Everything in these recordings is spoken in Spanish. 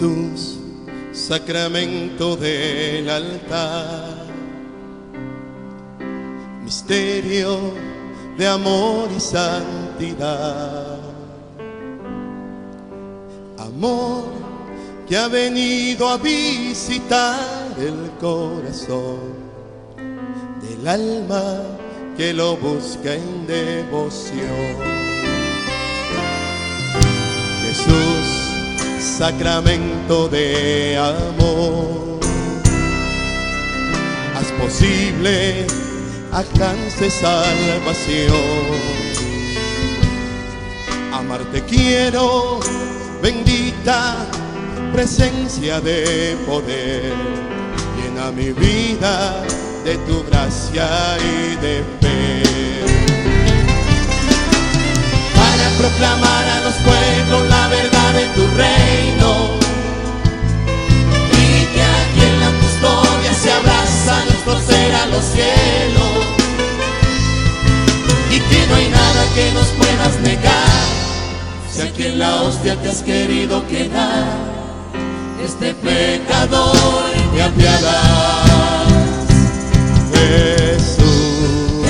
Jesús, sacramento del altar, misterio de amor y santidad, amor que ha venido a visitar el corazón del alma que lo busca en devoción. Jesús, sacramento de amor, haz posible alcance salvación. Amarte quiero, bendita presencia de poder, llena mi vida de tu gracia y de fe. Para proclamar a los pueblos la verdad de tu reino, y que aquí en la custodia se abraza nuestro ser a los cielos, y que no hay nada que nos puedas negar, si aquí en la hostia te has querido quedar, este pecador te apiadas. Jesús,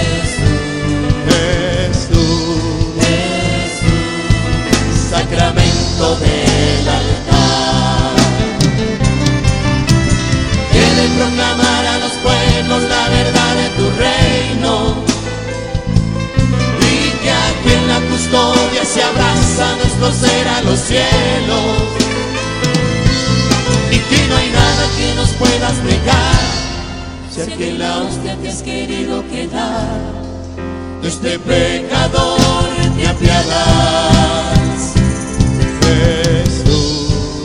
Jesús, Jesús, sacramento del altar. Quiere proclamar a los pueblos la verdad de tu reino, y que aquí en la custodia se abraza nuestro ser a los cielos, y que no hay nada que nos puedas negar, si aquí en la hostia te has querido quedar, de este pecador te apiadas. Jesús,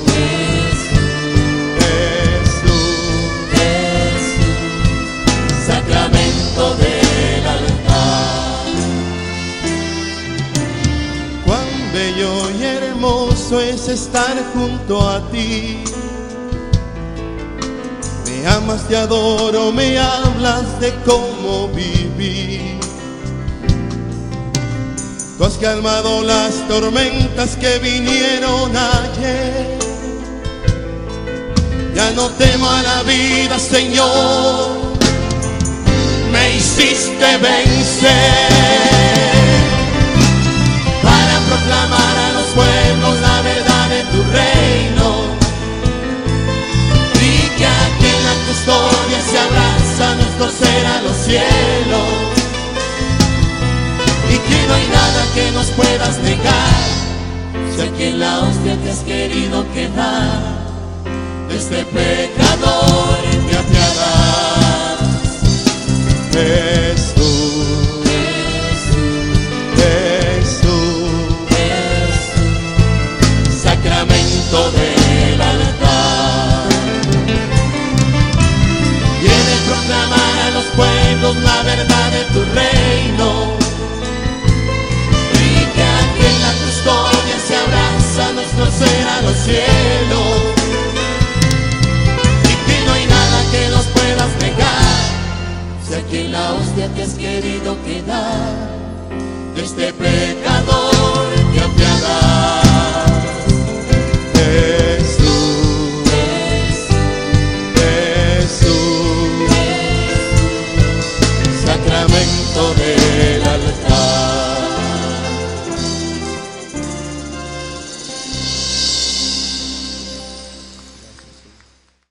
Jesús, Jesús, sacramento del altar. Cuán bello y hermoso es estar junto a ti. Me amas, te adoro, me hablas de cómo vivir. Tú has calmado las tormentas que vinieron ayer. Ya no temo a la vida, Señor, me hiciste vencer. Para proclamar a los pueblos la verdad de tu reino, custodia se abraza nuestro ser a los cielos, y que no hay nada que nos puedas negar, si aquí en la hostia te has querido quedar, de este pecador te apiadas. Jesús, Jesús, Jesús, sacramento del altar. Proclamar a los pueblos la verdad de tu reino, y que aquí en la custodia se abraza nuestro ser a los cielos, y que no hay nada que nos puedas negar, si aquí en la hostia te has querido quedar, de este pecado